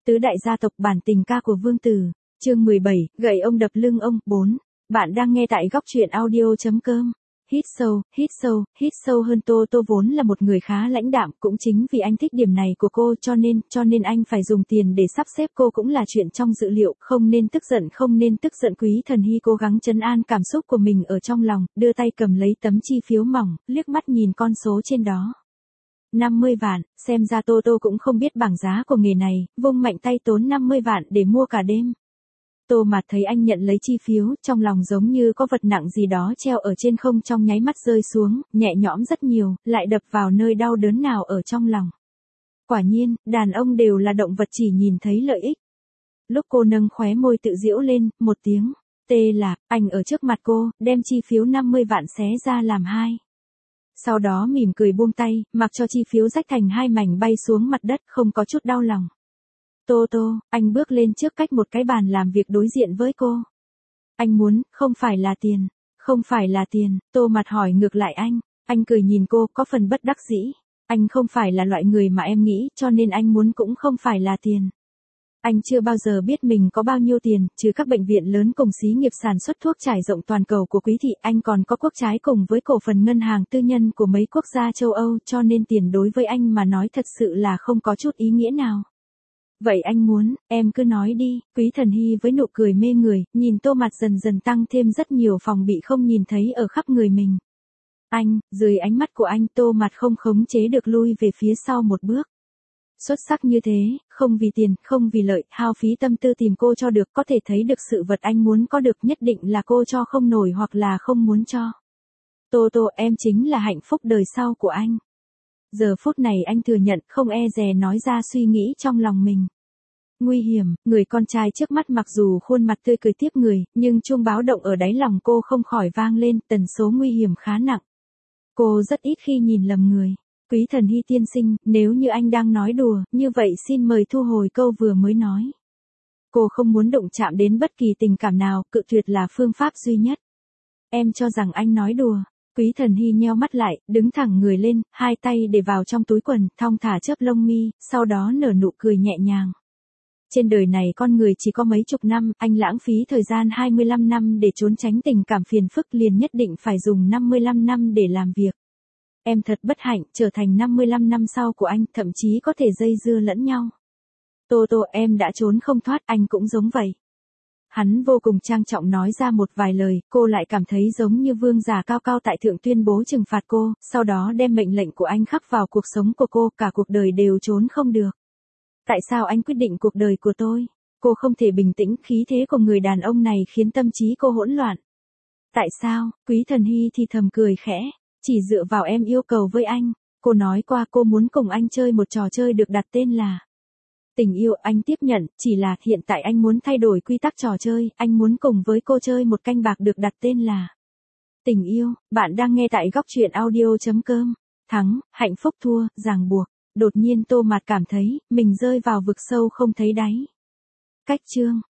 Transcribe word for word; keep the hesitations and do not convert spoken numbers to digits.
Tứ đại gia tộc bản tình ca của Vương Tử, chương mười bảy, gậy ông đập lưng ông, bốn. Bạn đang nghe tại góc truyện audio.com. Hít sâu, hít sâu, hít sâu hơn. Tô Tô vốn là một người khá lãnh đạm, cũng chính vì anh thích điểm này của cô cho nên, cho nên anh phải dùng tiền để sắp xếp cô cũng là chuyện trong dự liệu, không nên tức giận, không nên tức giận. Quý Thần Hy cố gắng trấn an cảm xúc của mình ở trong lòng, đưa tay cầm lấy tấm chi phiếu mỏng, liếc mắt nhìn con số trên đó. năm mươi vạn, xem ra Tô Tô cũng không biết bảng giá của nghề này, vung mạnh tay tốn năm mươi vạn để mua cả đêm. Tô Mạt thấy anh nhận lấy chi phiếu, trong lòng giống như có vật nặng gì đó treo ở trên không, trong nháy mắt rơi xuống, nhẹ nhõm rất nhiều, lại đập vào nơi đau đớn nào ở trong lòng. Quả nhiên, đàn ông đều là động vật chỉ nhìn thấy lợi ích. Lúc cô nâng khóe môi tự giễu lên, một tiếng, tê là, anh ở trước mặt cô, đem chi phiếu năm mươi vạn xé ra làm hai. Sau đó mỉm cười buông tay, mặc cho chi phiếu rách thành hai mảnh bay xuống mặt đất, không có chút đau lòng. Tô Tô, anh bước lên trước cách một cái bàn làm việc đối diện với cô. Anh muốn, không phải là tiền, không phải là tiền. Tô Mạt hỏi ngược lại anh, anh cười nhìn cô, có phần bất đắc dĩ. Anh không phải là loại người mà em nghĩ, cho nên anh muốn cũng không phải là tiền. Anh chưa bao giờ biết mình có bao nhiêu tiền, trừ các bệnh viện lớn cùng xí nghiệp sản xuất thuốc trải rộng toàn cầu của Quý thị, anh còn có quốc trái cùng với cổ phần ngân hàng tư nhân của mấy quốc gia châu Âu, cho nên tiền đối với anh mà nói thật sự là không có chút ý nghĩa nào. Vậy anh muốn, em cứ nói đi. Quý Thần Hy với nụ cười mê người, nhìn Tô Mạt dần dần tăng thêm rất nhiều phòng bị không nhìn thấy ở khắp người mình. Anh, dưới ánh mắt của anh, Tô Mạt không khống chế được lui về phía sau một bước. Xuất sắc như thế, không vì tiền, không vì lợi, hao phí tâm tư tìm cô cho được, có thể thấy được sự vật anh muốn có được nhất định là cô cho không nổi hoặc là không muốn cho. Tô Tô, em chính là hạnh phúc đời sau của anh. Giờ phút này anh thừa nhận, không e dè nói ra suy nghĩ trong lòng mình. Nguy hiểm, người con trai trước mắt mặc dù khuôn mặt tươi cười tiếp người, nhưng chuông báo động ở đáy lòng cô không khỏi vang lên, tần số nguy hiểm khá nặng. Cô rất ít khi nhìn lầm người. Quý Thần Hy tiên sinh, nếu như anh đang nói đùa, như vậy xin mời thu hồi câu vừa mới nói. Cô không muốn đụng chạm đến bất kỳ tình cảm nào, cự tuyệt là phương pháp duy nhất. Em cho rằng anh nói đùa. Quý Thần Hy nheo mắt lại, đứng thẳng người lên, hai tay để vào trong túi quần, thong thả chớp lông mi, sau đó nở nụ cười nhẹ nhàng. Trên đời này con người chỉ có mấy chục năm, anh lãng phí thời gian hai mươi lăm năm để trốn tránh tình cảm phiền phức, liền nhất định phải dùng năm mươi lăm năm để làm việc. Em thật bất hạnh, trở thành năm mươi lăm năm sau của anh, thậm chí có thể dây dưa lẫn nhau. Tô Tô, em đã trốn không thoát, anh cũng giống vậy. Hắn vô cùng trang trọng nói ra một vài lời, cô lại cảm thấy giống như vương giả cao cao tại thượng tuyên bố trừng phạt cô, sau đó đem mệnh lệnh của anh khắc vào cuộc sống của cô, cả cuộc đời đều trốn không được. Tại sao anh quyết định cuộc đời của tôi? Cô không thể bình tĩnh, khí thế của người đàn ông này khiến tâm trí cô hỗn loạn. Tại sao? Quý Thần Hy thì thầm cười khẽ, chỉ dựa vào em yêu cầu với anh. Cô nói qua cô muốn cùng anh chơi một trò chơi được đặt tên là tình yêu. Anh tiếp nhận, chỉ là hiện tại anh muốn thay đổi quy tắc trò chơi, anh muốn cùng với cô chơi một canh bạc được đặt tên là tình yêu. Bạn đang nghe tại góc truyện audio.com. Thắng, hạnh phúc; thua, ràng buộc. Đột nhiên Tô Mạt cảm thấy, mình rơi vào vực sâu không thấy đáy. Cách chương.